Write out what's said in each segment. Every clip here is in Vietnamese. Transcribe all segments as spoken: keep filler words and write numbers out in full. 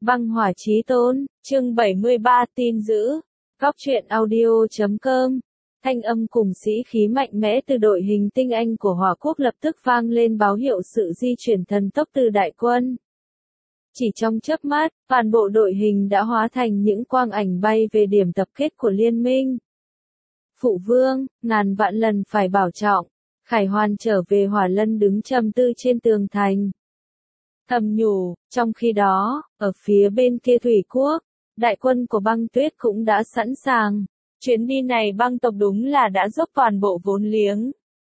Băng hỏa chí tôn, chương bảy mươi ba tin dữ. Góc truyện audio chấm com. Thanh âm cùng sĩ khí mạnh mẽ từ đội hình tinh anh của Hỏa Quốc lập tức vang lên báo hiệu sự di chuyển thần tốc từ đại quân. Chỉ trong chớp mắt, toàn bộ đội hình đã hóa thành những quang ảnh bay về điểm tập kết của liên minh. Phụ vương, ngàn vạn lần phải bảo trọng. Khải Hoàn trở về Hỏa Lân đứng trầm tư trên tường thành. Thầm nhủ, trong khi đó, ở phía bên kia thủy quốc, đại quân của băng tuyết cũng đã sẵn sàng. Chuyến đi này băng tộc đúng là đã dốc toàn bộ vốn liếng.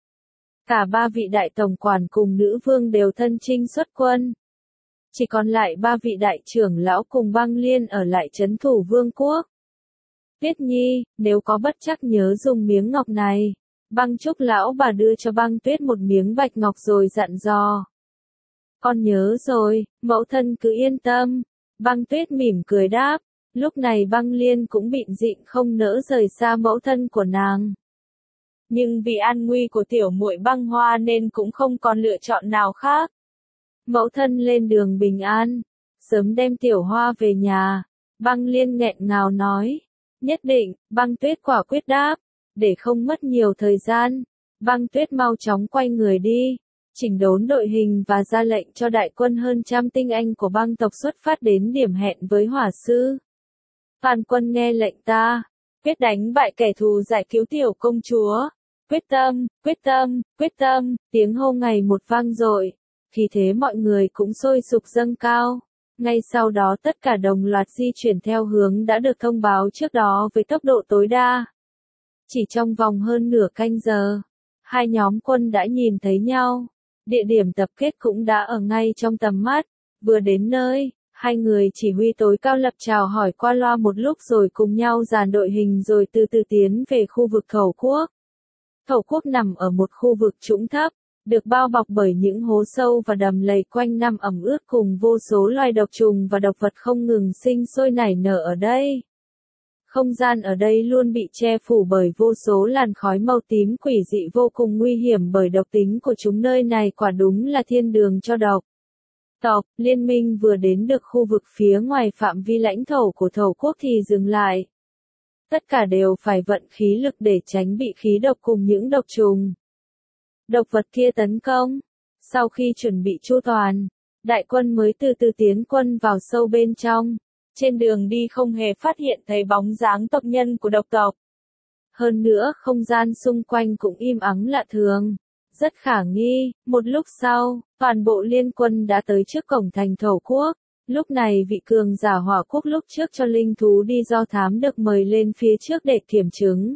Cả ba vị đại tổng quản cùng nữ vương đều thân chinh xuất quân. Chỉ còn lại ba vị đại trưởng lão cùng băng liên ở lại trấn thủ vương quốc. Tuyết Nhi, nếu có bất trắc nhớ dùng miếng ngọc này. Băng trúc lão bà đưa cho băng tuyết một miếng bạch ngọc rồi dặn dò. Con nhớ rồi, mẫu thân cứ yên tâm. Băng tuyết mỉm cười đáp. Lúc này băng liên cũng bịn dịnh không nỡ rời xa mẫu thân của nàng. Nhưng vì an nguy của tiểu muội băng hoa nên cũng không còn lựa chọn nào khác. Mẫu thân lên đường bình an, sớm đem tiểu hoa về nhà. Băng liên nghẹn ngào nói. Nhất định, băng tuyết quả quyết đáp. Để không mất nhiều thời gian, băng tuyết mau chóng quay người đi. Chỉnh đốn đội hình và ra lệnh cho đại quân hơn trăm tinh anh của băng tộc xuất phát đến điểm hẹn với hỏa sư. Toàn quân nghe lệnh ta, quyết đánh bại kẻ thù giải cứu tiểu công chúa. Quyết tâm, quyết tâm, quyết tâm, tiếng hô ngày một vang dội. Khi thế mọi người cũng sôi sục dâng cao. Ngay sau đó tất cả đồng loạt di chuyển theo hướng đã được thông báo trước đó với tốc độ tối đa. Chỉ trong vòng hơn nửa canh giờ, hai nhóm quân đã nhìn thấy nhau. Địa điểm tập kết cũng đã ở ngay trong tầm mắt. Vừa đến nơi, hai người chỉ huy tối cao lập chào hỏi qua loa một lúc rồi cùng nhau dàn đội hình rồi từ từ tiến về khu vực Thổ Quốc. Thổ Quốc nằm ở một khu vực trũng thấp, được bao bọc bởi những hố sâu và đầm lầy quanh năm ẩm ướt cùng vô số loài độc trùng và độc vật không ngừng sinh sôi nảy nở ở đây. Không gian ở đây luôn bị che phủ bởi vô số làn khói màu tím quỷ dị vô cùng nguy hiểm bởi độc tính của chúng, nơi này quả đúng là thiên đường cho độc tộc. Liên minh vừa đến được khu vực phía ngoài phạm vi lãnh thổ của Thổ Quốc thì dừng lại. Tất cả đều phải vận khí lực để tránh bị khí độc cùng những độc trùng, độc vật kia tấn công. Sau khi chuẩn bị chu toàn, đại quân mới từ từ tiến quân vào sâu bên trong. Trên đường đi không hề phát hiện thấy bóng dáng tộc nhân của độc tộc. Hơn nữa không gian xung quanh cũng im ắng lạ thường. Rất khả nghi, một lúc sau, toàn bộ liên quân đã tới trước cổng thành Thổ Quốc. Lúc này vị cường giả Hỏa Quốc lúc trước cho linh thú đi do thám được mời lên phía trước để kiểm chứng.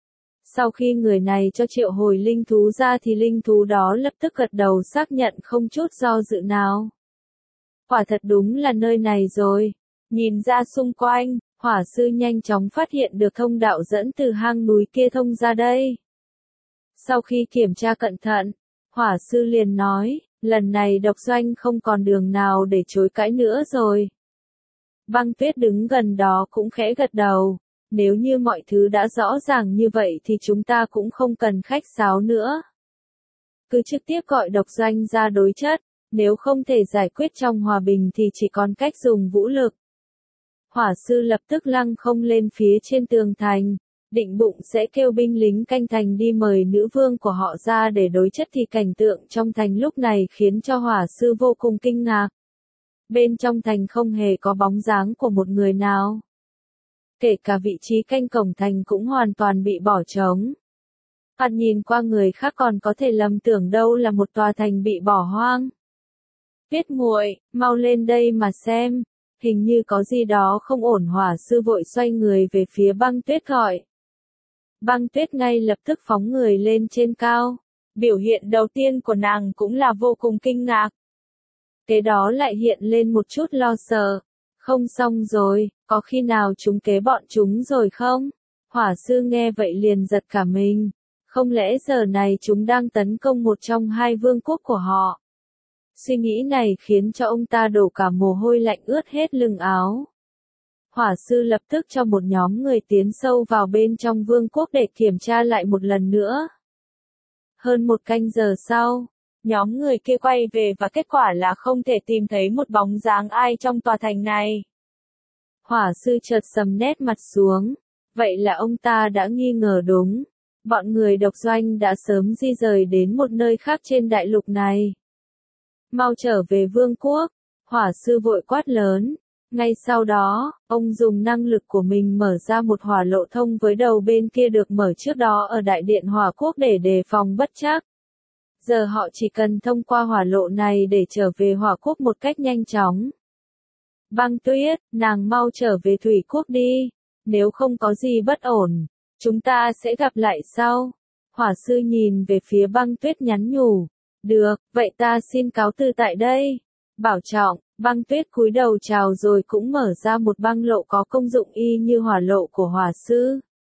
Sau khi người này cho triệu hồi linh thú ra thì linh thú đó lập tức gật đầu xác nhận không chút do dự nào. Quả thật đúng là nơi này rồi. Nhìn ra xung quanh, hỏa sư nhanh chóng phát hiện được thông đạo dẫn từ hang núi kia thông ra đây. Sau khi kiểm tra cẩn thận, hỏa sư liền nói, lần này độc doanh không còn đường nào để chối cãi nữa rồi. Băng tuyết đứng gần đó cũng khẽ gật đầu, nếu như mọi thứ đã rõ ràng như vậy thì chúng ta cũng không cần khách sáo nữa. Cứ trực tiếp gọi độc doanh ra đối chất, nếu không thể giải quyết trong hòa bình thì chỉ còn cách dùng vũ lực. Hỏa sư lập tức lăng không lên phía trên tường thành, định bụng sẽ kêu binh lính canh thành đi mời nữ vương của họ ra để đối chất thì cảnh tượng trong thành lúc này khiến cho hỏa sư vô cùng kinh ngạc. Bên trong thành không hề có bóng dáng của một người nào. Kể cả vị trí canh cổng thành cũng hoàn toàn bị bỏ trống. Thoạt nhìn qua người khác còn có thể lầm tưởng đâu là một tòa thành bị bỏ hoang. Tuyết muội, mau lên đây mà xem. Hình như có gì đó không ổn, hỏa sư vội xoay người về phía băng tuyết gọi. Băng tuyết ngay lập tức phóng người lên trên cao. Biểu hiện đầu tiên của nàng cũng là vô cùng kinh ngạc. Kế đó lại hiện lên một chút lo sợ. Không xong rồi, có khi nào chúng kế bọn chúng rồi không? Hỏa sư nghe vậy liền giật cả mình. Không lẽ giờ này chúng đang tấn công một trong hai vương quốc của họ? Suy nghĩ này khiến cho ông ta đổ cả mồ hôi lạnh ướt hết lưng áo. Hỏa sư lập tức cho một nhóm người tiến sâu vào bên trong vương quốc để kiểm tra lại một lần nữa. Hơn một canh giờ sau, nhóm người kia quay về và kết quả là không thể tìm thấy một bóng dáng ai trong tòa thành này. Hỏa sư chợt sầm nét mặt xuống. Vậy là ông ta đã nghi ngờ đúng. Bọn người độc doanh đã sớm di rời đến một nơi khác trên đại lục này. Mau trở về vương quốc. Hỏa sư vội quát lớn. Ngay sau đó, ông dùng năng lực của mình mở ra một hỏa lộ thông với đầu bên kia được mở trước đó ở đại điện hỏa quốc để đề phòng bất trắc. Giờ họ chỉ cần thông qua hỏa lộ này để trở về hỏa quốc một cách nhanh chóng. Băng Tuyết, nàng mau trở về thủy quốc đi. Nếu không có gì bất ổn, chúng ta sẽ gặp lại sau. Hỏa sư nhìn về phía Băng Tuyết nhắn nhủ. Được, vậy ta xin cáo từ tại đây. Bảo trọng. Băng Tuyết cúi đầu chào rồi cũng mở ra một băng lộ có công dụng y như hỏa lộ của hỏa sư.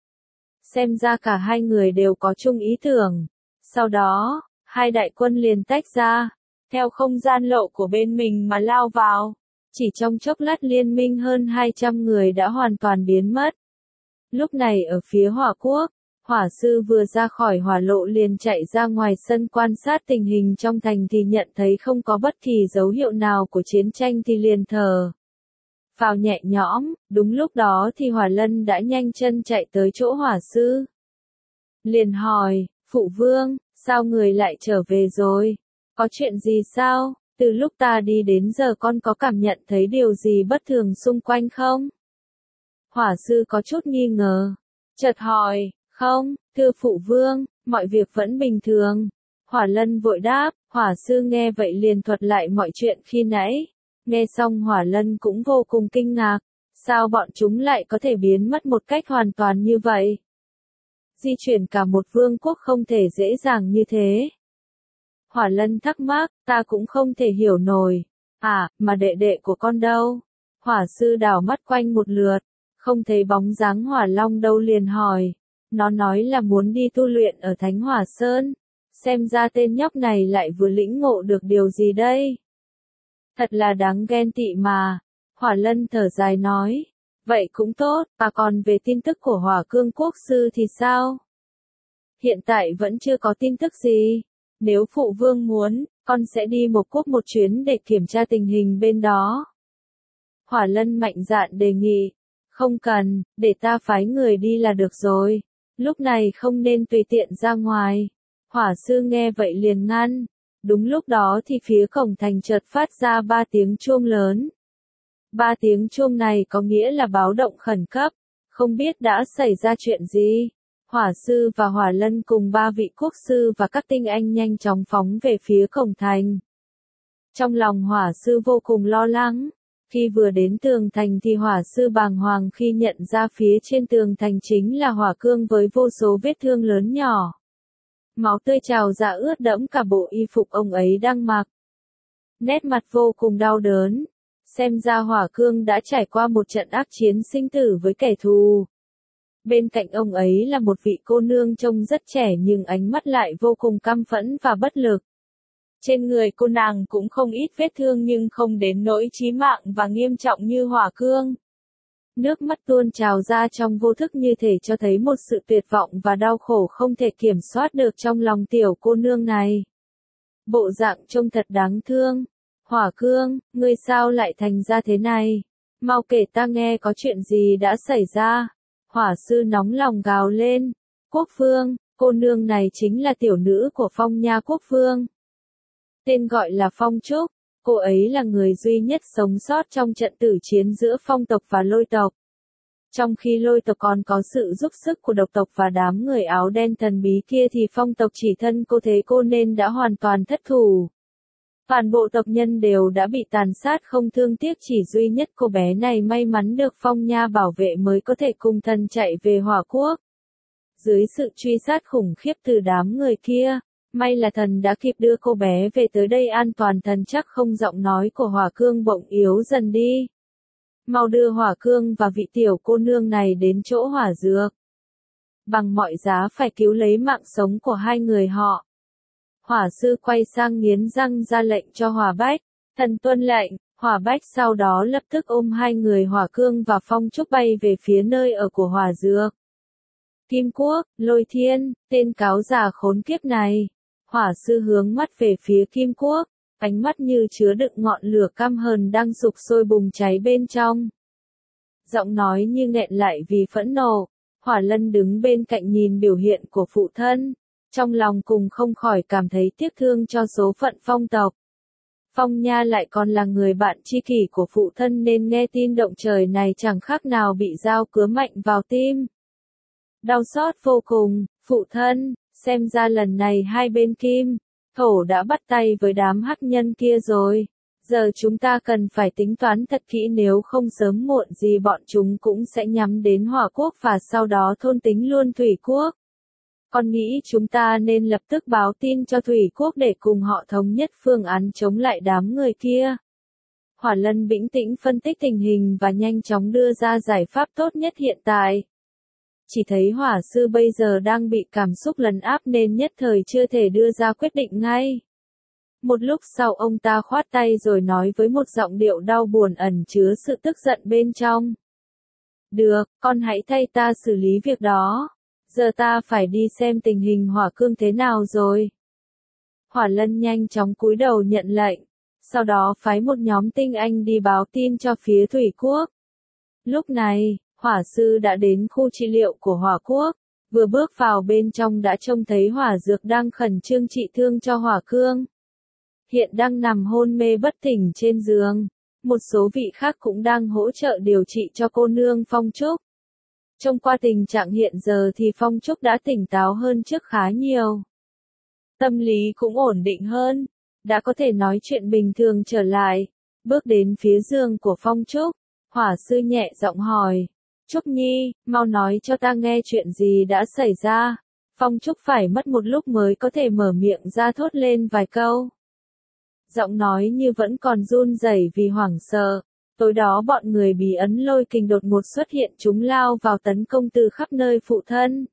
Xem ra cả hai người đều có chung ý tưởng. Sau đó, hai đại quân liền tách ra, theo không gian lộ của bên mình mà lao vào. Chỉ trong chốc lát liên minh hơn hai trăm người đã hoàn toàn biến mất. Lúc này ở phía hỏa quốc, hỏa sư vừa ra khỏi hỏa lộ liền chạy ra ngoài sân quan sát tình hình trong thành thì nhận thấy không có bất kỳ dấu hiệu nào của chiến tranh thì liền thở phào nhẹ nhõm. Đúng lúc đó thì Hỏa Lân đã nhanh chân chạy tới chỗ hỏa sư. Liền hỏi, phụ vương, sao người lại trở về rồi? Có chuyện gì sao? Từ lúc ta đi đến giờ con có cảm nhận thấy điều gì bất thường xung quanh không? Hỏa sư có chút nghi ngờ. Chợt hỏi, không, thưa phụ vương, mọi việc vẫn bình thường. Hỏa Lân vội đáp. Hỏa sư nghe vậy liền thuật lại mọi chuyện khi nãy. Nghe xong Hỏa Lân cũng vô cùng kinh ngạc. Sao bọn chúng lại có thể biến mất một cách hoàn toàn như vậy? Di chuyển cả một vương quốc không thể dễ dàng như thế. Hỏa Lân thắc mắc, ta cũng không thể hiểu nổi. À, mà đệ đệ của con đâu? Hỏa sư đảo mắt quanh một lượt, không thấy bóng dáng Hỏa Long đâu liền hỏi. Nó nói là muốn đi tu luyện ở Thánh Hỏa Sơn. Xem ra tên nhóc này lại vừa lĩnh ngộ được điều gì đây? Thật là đáng ghen tị mà. Hỏa Lân thở dài nói. Vậy cũng tốt, và còn về tin tức của Hỏa Cương Quốc Sư thì sao? Hiện tại vẫn chưa có tin tức gì. Nếu phụ vương muốn, con sẽ đi một quốc một chuyến để kiểm tra tình hình bên đó. Hỏa Lân mạnh dạn đề nghị. Không cần, để ta phái người đi là được rồi. Lúc này không nên tùy tiện ra ngoài. Hỏa sư nghe vậy liền ngăn. Đúng lúc đó thì phía cổng thành chợt phát ra ba tiếng chuông lớn. Ba tiếng chuông này có nghĩa là báo động khẩn cấp. Không biết đã xảy ra chuyện gì. Hỏa sư và Hỏa Lân cùng ba vị quốc sư và các tinh anh nhanh chóng phóng về phía cổng thành. Trong lòng hỏa sư vô cùng lo lắng. Khi vừa đến tường thành thì hỏa sư bàng hoàng khi nhận ra phía trên tường thành chính là hỏa cương với vô số vết thương lớn nhỏ. Máu tươi trào ra ướt đẫm cả bộ y phục ông ấy đang mặc. Nét mặt vô cùng đau đớn. Xem ra hỏa cương đã trải qua một trận ác chiến sinh tử với kẻ thù. Bên cạnh ông ấy là một vị cô nương trông rất trẻ nhưng ánh mắt lại vô cùng căm phẫn và bất lực. Trên người cô nàng cũng không ít vết thương nhưng không đến nỗi chí mạng và nghiêm trọng như hỏa cương. Nước mắt tuôn trào ra trong vô thức như thể cho thấy một sự tuyệt vọng và đau khổ không thể kiểm soát được trong lòng tiểu cô nương này. Bộ dạng trông thật đáng thương. Hỏa cương, ngươi sao lại thành ra thế này? Mau kể ta nghe có chuyện gì đã xảy ra. Hỏa sư nóng lòng gào lên. Quốc vương, cô nương này chính là tiểu nữ của Phong Nha quốc vương. Tên gọi là Phong Trúc, cô ấy là người duy nhất sống sót trong trận tử chiến giữa phong tộc và lôi tộc. Trong khi lôi tộc còn có sự giúp sức của độc tộc và đám người áo đen thần bí kia thì phong tộc chỉ thân cô thế cô nên đã hoàn toàn thất thủ. Toàn bộ tộc nhân đều đã bị tàn sát không thương tiếc, chỉ duy nhất cô bé này may mắn được Phong Nha bảo vệ mới có thể cùng thần chạy về Hỏa Quốc. Dưới sự truy sát khủng khiếp từ đám người kia, may là thần đã kịp đưa cô bé về tới đây an toàn. Thần chắc không. Giọng nói của Hỏa Cương bỗng yếu dần đi. Mau đưa Hỏa Cương và vị tiểu cô nương này đến chỗ hỏa dược. Bằng mọi giá phải cứu lấy mạng sống của hai người họ. Hỏa sư quay sang nghiến răng ra lệnh cho Hỏa Bách. Thần tuân lệnh. Hỏa Bách sau đó lập tức ôm hai người Hỏa Cương và Phong Trúc bay về phía nơi ở của hỏa dược. Kim Quốc, Lôi Thiên, tên cáo già khốn kiếp này. Hỏa sư hướng mắt về phía Kim Quốc, ánh mắt như chứa đựng ngọn lửa căm hờn đang sục sôi bùng cháy bên trong. Giọng nói như nghẹn lại vì phẫn nộ. Hỏa Lân đứng bên cạnh nhìn biểu hiện của phụ thân. Trong lòng cùng không khỏi cảm thấy tiếc thương cho số phận Phong tộc. Phong Nha lại còn là người bạn tri kỷ của phụ thân nên nghe tin động trời này chẳng khác nào bị dao cứa mạnh vào tim. Đau xót vô cùng, phụ thân, xem ra lần này hai bên Kim, Thổ đã bắt tay với đám hắc nhân kia rồi. Giờ chúng ta cần phải tính toán thật kỹ, nếu không sớm muộn gì bọn chúng cũng sẽ nhắm đến Hỏa Quốc và sau đó thôn tính luôn Thủy Quốc. Con nghĩ chúng ta nên lập tức báo tin cho Thủy Quốc để cùng họ thống nhất phương án chống lại đám người kia. Hỏa Lân bình tĩnh phân tích tình hình và nhanh chóng đưa ra giải pháp tốt nhất hiện tại. Chỉ thấy Hỏa Sư bây giờ đang bị cảm xúc lấn áp nên nhất thời chưa thể đưa ra quyết định ngay. Một lúc sau ông ta khoát tay rồi nói với một giọng điệu đau buồn ẩn chứa sự tức giận bên trong. Được, con hãy thay ta xử lý việc đó. Giờ ta phải đi xem tình hình Hỏa Cương thế nào rồi. Hỏa Lân nhanh chóng cúi đầu nhận lệnh, sau đó phái một nhóm tinh anh đi báo tin cho phía Thủy Quốc. Lúc này, Hỏa Sư đã đến khu trị liệu của Hỏa Quốc, vừa bước vào bên trong đã trông thấy Hỏa Dược đang khẩn trương trị thương cho Hỏa Cương. Hiện đang nằm hôn mê bất tỉnh trên giường, một số vị khác cũng đang hỗ trợ điều trị cho cô nương Phong Trúc. Trông qua tình trạng hiện giờ thì Phong Trúc đã tỉnh táo hơn trước khá nhiều. Tâm lý cũng ổn định hơn, đã có thể nói chuyện bình thường trở lại. Bước đến phía giường của Phong Trúc, Hỏa Sư nhẹ giọng hỏi, Trúc Nhi, mau nói cho ta nghe chuyện gì đã xảy ra. Phong Trúc phải mất một lúc mới có thể mở miệng ra thốt lên vài câu. Giọng nói như vẫn còn run rẩy vì hoảng sợ. Tối đó bọn người bí ấn lôi kình đột ngột xuất hiện, chúng lao vào tấn công từ khắp nơi phụ thân.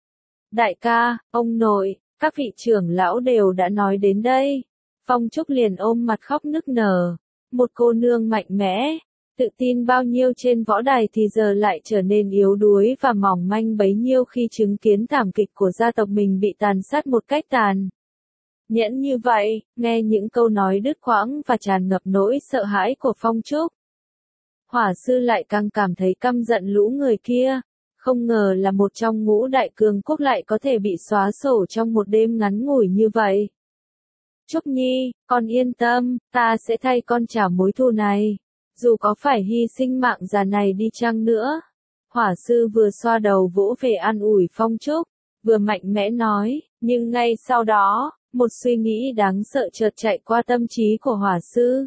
Đại ca, ông nội, các vị trưởng lão đều đã nói đến đây. Phong Trúc liền ôm mặt khóc nức nở. Một cô nương mạnh mẽ, tự tin bao nhiêu trên võ đài thì giờ lại trở nên yếu đuối và mỏng manh bấy nhiêu khi chứng kiến thảm kịch của gia tộc mình bị tàn sát một cách tàn nhẫn như vậy. Nghe những câu nói đứt quãng và tràn ngập nỗi sợ hãi của Phong Trúc, Hỏa Sư lại càng cảm thấy căm giận lũ người kia. Không ngờ là một trong ngũ đại cường quốc lại có thể bị xóa sổ trong một đêm ngắn ngủi như vậy. Trúc Nhi, con yên tâm, ta sẽ thay con trả mối thù này. Dù có phải hy sinh mạng già này đi chăng nữa. Hỏa Sư vừa xoa đầu vỗ về an ủi Phong Trúc, vừa mạnh mẽ nói, nhưng ngay sau đó, một suy nghĩ đáng sợ chợt chạy qua tâm trí của Hỏa Sư.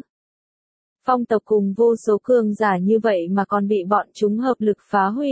Phong tộc cùng vô số cường giả như vậy mà còn bị bọn chúng hợp lực phá hủy.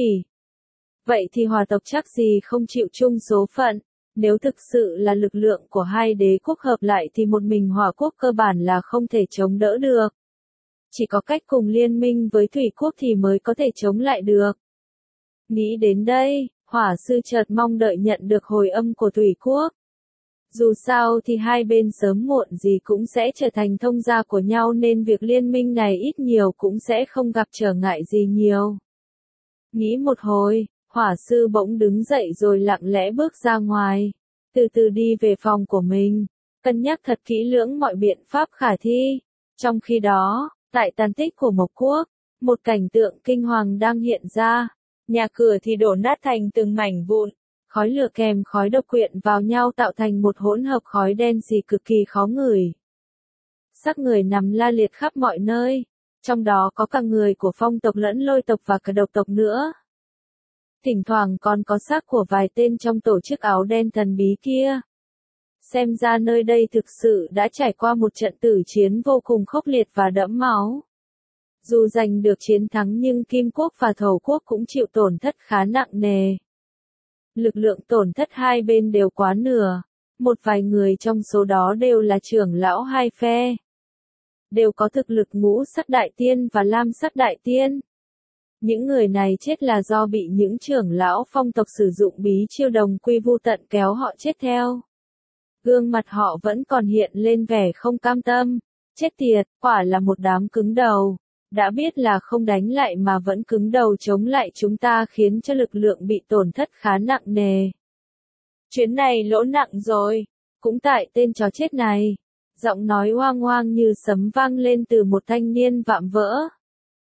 Vậy thì Hỏa tộc chắc gì không chịu chung số phận. Nếu thực sự là lực lượng của hai đế quốc hợp lại thì một mình Hỏa Quốc cơ bản là không thể chống đỡ được. Chỉ có cách cùng liên minh với Thủy Quốc thì mới có thể chống lại được. Nghĩ đến đây, Hỏa Sư chợt mong đợi nhận được hồi âm của Thủy Quốc. Dù sao thì hai bên sớm muộn gì cũng sẽ trở thành thông gia của nhau nên việc liên minh này ít nhiều cũng sẽ không gặp trở ngại gì nhiều. Nghĩ một hồi, Hỏa Sư bỗng đứng dậy rồi lặng lẽ bước ra ngoài, từ từ đi về phòng của mình, cân nhắc thật kỹ lưỡng mọi biện pháp khả thi. Trong khi đó, tại tàn tích của Mộc Quốc, một cảnh tượng kinh hoàng đang hiện ra, nhà cửa thì đổ nát thành từng mảnh vụn. Khói lửa kèm khói độc quyện vào nhau tạo thành một hỗn hợp khói đen xì cực kỳ khó ngửi. Xác người nằm la liệt khắp mọi nơi, trong đó có cả người của Phong tộc lẫn Lôi tộc và cả Độc tộc nữa. Thỉnh thoảng còn có xác của vài tên trong tổ chức áo đen thần bí kia. Xem ra nơi đây thực sự đã trải qua một trận tử chiến vô cùng khốc liệt và đẫm máu. Dù giành được chiến thắng nhưng Kim Quốc và Thổ Quốc cũng chịu tổn thất khá nặng nề. Lực lượng tổn thất hai bên đều quá nửa, một vài người trong số đó đều là trưởng lão hai phe. Đều có thực lực ngũ sắc đại tiên và lam sắc đại tiên. Những người này chết là do bị những trưởng lão Phong tộc sử dụng bí chiêu đồng quy vu tận kéo họ chết theo. Gương mặt họ vẫn còn hiện lên vẻ không cam tâm, chết tiệt, quả là một đám cứng đầu. Đã biết là không đánh lại mà vẫn cứng đầu chống lại chúng ta khiến cho lực lượng bị tổn thất khá nặng nề. Chuyến này lỗ nặng rồi, cũng tại tên chó chết này. Giọng nói hoang hoang như sấm vang lên từ một thanh niên vạm vỡ.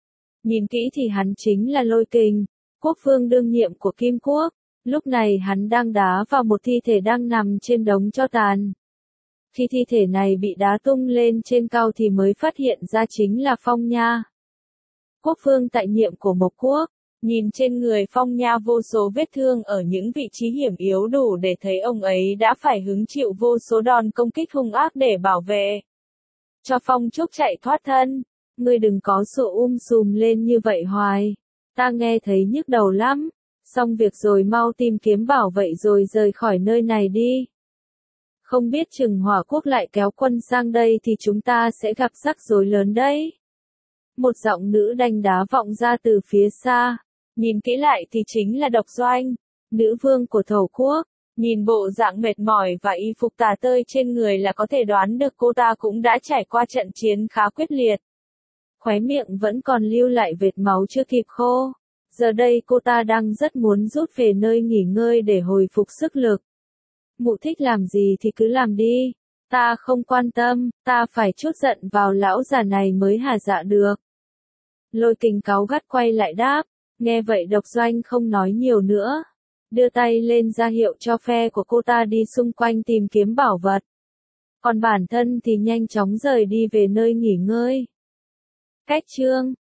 Nhìn kỹ thì hắn chính là Lôi Kình, quốc vương đương nhiệm của Kim Quốc. Lúc này hắn đang đá vào một thi thể đang nằm trên đống tro tàn. Khi thi thể này bị đá tung lên trên cao thì mới phát hiện ra chính là Phong Nha. Quốc vương tại nhiệm của Mộc Quốc, nhìn trên người Phong Nha vô số vết thương ở những vị trí hiểm yếu đủ để thấy ông ấy đã phải hứng chịu vô số đòn công kích hung ác để bảo vệ cho Phong Trúc chạy thoát thân. Ngươi đừng có sụ um sùm lên như vậy hoài, ta nghe thấy nhức đầu lắm. Xong việc rồi mau tìm kiếm bảo vệ rồi rời khỏi nơi này đi. Không biết chừng Hỏa Quốc lại kéo quân sang đây thì chúng ta sẽ gặp rắc rối lớn đấy. Một giọng nữ đanh đá vọng ra từ phía xa. Nhìn kỹ lại thì chính là Độc Doanh, nữ vương của Thổ Quốc. Nhìn bộ dạng mệt mỏi và y phục tả tơi trên người là có thể đoán được cô ta cũng đã trải qua trận chiến khá quyết liệt. Khóe miệng vẫn còn lưu lại vệt máu chưa kịp khô. Giờ đây cô ta đang rất muốn rút về nơi nghỉ ngơi để hồi phục sức lực. Mụ thích làm gì thì cứ làm đi. Ta không quan tâm, ta phải trút giận vào lão già này mới hả dạ được. Lôi Kình cáu gắt quay lại đáp. Nghe vậy Độc Doanh không nói nhiều nữa. Đưa tay lên ra hiệu cho phe của cô ta đi xung quanh tìm kiếm bảo vật. Còn bản thân thì nhanh chóng rời đi về nơi nghỉ ngơi. Cách chương